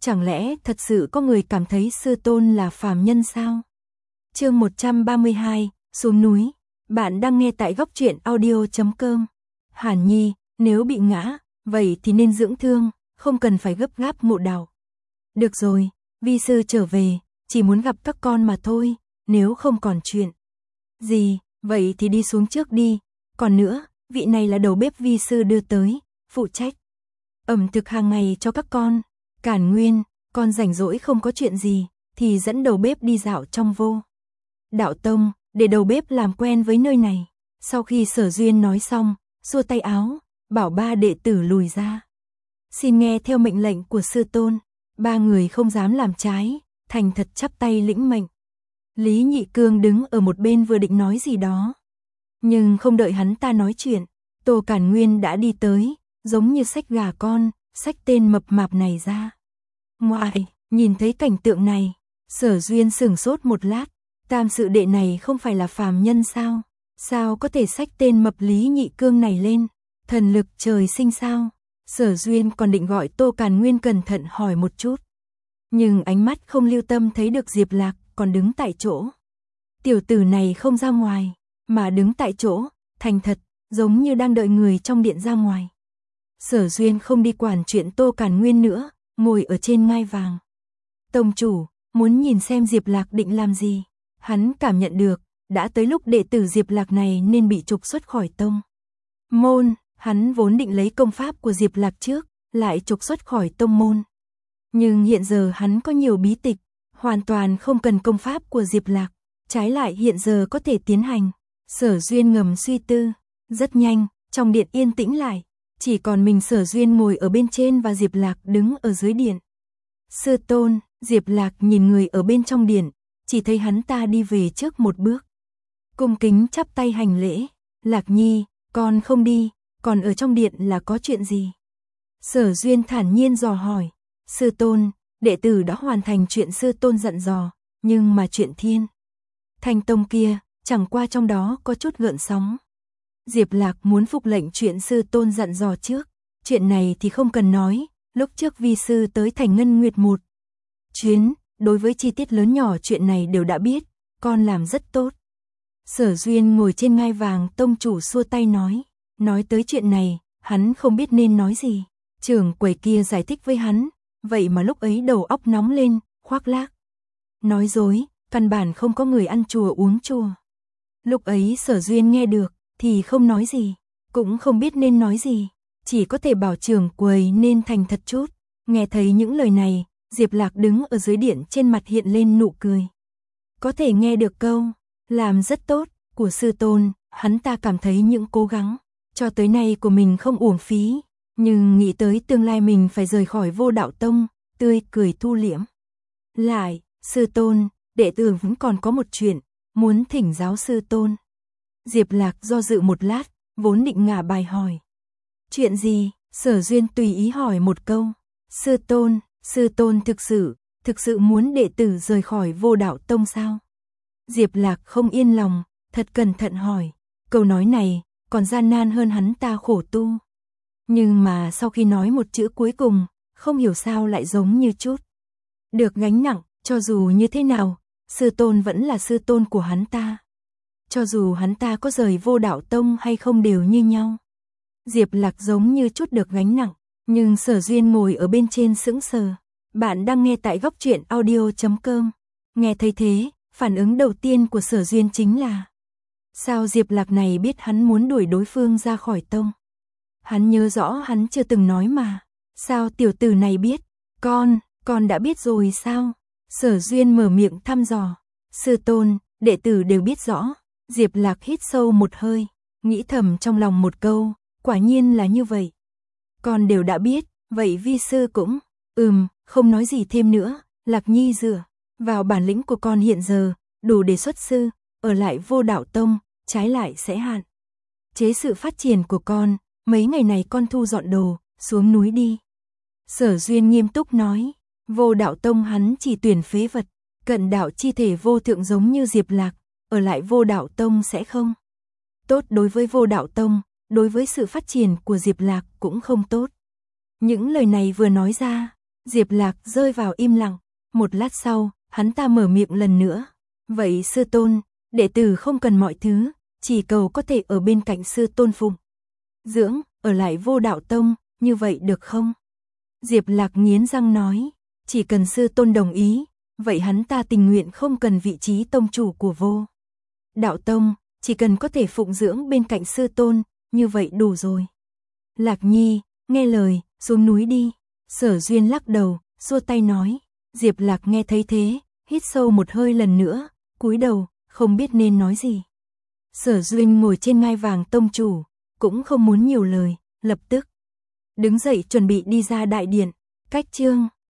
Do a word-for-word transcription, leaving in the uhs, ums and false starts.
Chẳng lẽ thật sự có người cảm thấy sư tôn là phàm nhân sao? Chương một trăm ba mươi hai, xuống núi. Bạn đang nghe tại góc truyện audio chấm com. Hàn Nhi, nếu bị ngã, vậy thì nên dưỡng thương, không cần phải gấp gáp ngộ đạo. Được rồi, vi sư trở về, chỉ muốn gặp các con mà thôi, nếu không còn chuyện gì, vậy thì đi xuống trước đi. Còn nữa, vị này là đầu bếp vi sư đưa tới, phụ trách ẩm thực hàng ngày cho các con. Cản Nguyên, con rảnh rỗi không có chuyện gì, thì dẫn đầu bếp đi dạo trong vô đạo tông, để đầu bếp làm quen với nơi này. Sau khi Sở Duyên nói xong, xua tay áo, bảo ba đệ tử lùi ra. Xin nghe theo mệnh lệnh của sư tôn. Ba người không dám làm trái, thành thật chắp tay lĩnh mệnh. Lý Nhị Cương đứng ở một bên vừa định nói gì đó, nhưng không đợi hắn ta nói chuyện, Tô Cản Nguyên đã đi tới, giống như xách gà con, xách tên mập mạp này ra. Ngoại, nhìn thấy cảnh tượng này, Sở Duyên sửng sốt một lát, tam sự đệ này không phải là phàm nhân sao? Sao có thể xách tên mập Lý Nhị Cương này lên? Thần lực trời sinh sao? Sở Duyên còn định gọi Tô Cản Nguyên cẩn thận hỏi một chút, nhưng ánh mắt không lưu tâm thấy được Diệp Lạc còn đứng tại chỗ. Tiểu tử này không ra ngoài, mà đứng tại chỗ, thành thật, giống như đang đợi người trong điện ra ngoài. Sở Duyên không đi quản chuyện Tô Cản Nguyên nữa, ngồi ở trên ngai vàng. Tông chủ, muốn nhìn xem Diệp Lạc định làm gì. Hắn cảm nhận được, đã tới lúc đệ tử Diệp Lạc này nên bị trục xuất khỏi tông môn. Hắn vốn định lấy công pháp của Diệp Lạc trước, lại trục xuất khỏi tông môn. Nhưng hiện giờ hắn có nhiều bí tịch, hoàn toàn không cần công pháp của Diệp Lạc, trái lại hiện giờ có thể tiến hành. Sở Duyên ngầm suy tư, rất nhanh, trong điện yên tĩnh lại, chỉ còn mình Sở Duyên ngồi ở bên trên và Diệp Lạc đứng ở dưới điện. Sư tôn, Diệp Lạc nhìn người ở bên trong điện, chỉ thấy hắn ta đi về trước một bước, cung kính chắp tay hành lễ. Lạc Nhi, con không đi, còn ở trong điện là có chuyện gì? Sở Duyên thản nhiên dò hỏi. Sư tôn, đệ tử đã hoàn thành chuyện sư tôn dặn dò, nhưng mà chuyện Thiên Thanh Tông kia, chẳng qua trong đó có chút gợn sóng. Diệp Lạc muốn phục lệnh chuyện sư tôn dặn dò trước, chuyện này thì không cần nói, lúc trước vi sư tới Thành Ngân Nguyệt một chuyến, đối với chi tiết lớn nhỏ chuyện này đều đã biết, con làm rất tốt. Sở Duyên ngồi trên ngai vàng, tông chủ xua tay nói, nói tới chuyện này, hắn không biết nên nói gì. Trưởng quầy kia giải thích với hắn, vậy mà lúc ấy đầu óc nóng lên, khoác lác, nói dối, căn bản không có người ăn chùa uống chùa. Lúc ấy Sở Duyên nghe được, thì không nói gì, cũng không biết nên nói gì, chỉ có thể bảo trưởng quầy nên thành thật chút. Nghe thấy những lời này, Diệp Lạc đứng ở dưới điện trên mặt hiện lên nụ cười. Có thể nghe được câu, làm rất tốt, của sư tôn, hắn ta cảm thấy những cố gắng cho tới nay của mình không uổng phí, nhưng nghĩ tới tương lai mình phải rời khỏi Vô Đạo Tông, tươi cười thu liễm. Lại, sư tôn, đệ tử vẫn còn có một chuyện, muốn thỉnh giáo sư tôn. Diệp Lạc do dự một lát, vốn định ngả bài hỏi. Chuyện gì? Sở Duyên tùy ý hỏi một câu. Sư tôn, sư tôn thực sự, thực sự muốn đệ tử rời khỏi Vô Đạo Tông sao? Diệp Lạc không yên lòng, thật cẩn thận hỏi. Câu nói này, còn gian nan hơn hắn ta khổ tu. Nhưng mà sau khi nói một chữ cuối cùng, không hiểu sao lại giống như chút được gánh nặng, cho dù như thế nào, sư tôn vẫn là sư tôn của hắn ta. Cho dù hắn ta có rời Vô Đạo Tông hay không đều như nhau. Diệp Lạc giống như chút được gánh nặng, nhưng Sở Duyên ngồi ở bên trên sững sờ. Bạn đang nghe tại góc truyện audio chấm com. Nghe thấy thế, phản ứng đầu tiên của Sở Duyên chính là sao Diệp Lạc này biết hắn muốn đuổi đối phương ra khỏi tông? Hắn nhớ rõ hắn chưa từng nói mà. Sao tiểu tử này biết? Con, con đã biết rồi sao? Sở Duyên mở miệng thăm dò. Sư tôn, đệ tử đều biết rõ. Diệp Lạc hít sâu một hơi, nghĩ thầm trong lòng một câu, quả nhiên là như vậy. Con đều đã biết, vậy vi sư cũng, ừm, không nói gì thêm nữa. Lạc Nhi dựa vào bản lĩnh của con hiện giờ, đủ để xuất sư, ở lại Vô Đạo Tông, trái lại sẽ hạn chế sự phát triển của con. Mấy ngày này con thu dọn đồ, xuống núi đi. Sở Duyên nghiêm túc nói, Vô Đạo Tông hắn chỉ tuyển phế vật, cận đạo chi thể vô thượng giống như Diệp Lạc, ở lại Vô Đạo Tông sẽ không tốt đối với Vô Đạo Tông, đối với sự phát triển của Diệp Lạc cũng không tốt. Những lời này vừa nói ra, Diệp Lạc rơi vào im lặng, một lát sau, hắn ta mở miệng lần nữa. Vậy sư tôn, đệ tử không cần mọi thứ, chỉ cầu có thể ở bên cạnh sư tôn phụng dưỡng, ở lại Vô Đạo Tông, như vậy được không? Diệp Lạc nghiến răng nói, chỉ cần sư tôn đồng ý, vậy hắn ta tình nguyện không cần vị trí tông chủ của Vô Đạo Tông, chỉ cần có thể phụng dưỡng bên cạnh sư tôn, như vậy đủ rồi. Lạc Nhi, nghe lời, xuống núi đi. Sở Duyên lắc đầu, xua tay nói. Diệp Lạc nghe thấy thế, hít sâu một hơi lần nữa, cúi đầu, không biết nên nói gì. Sở Duyên ngồi trên ngai vàng tông chủ, cũng không muốn nhiều lời, lập tức đứng dậy chuẩn bị đi ra đại điện. Cách chương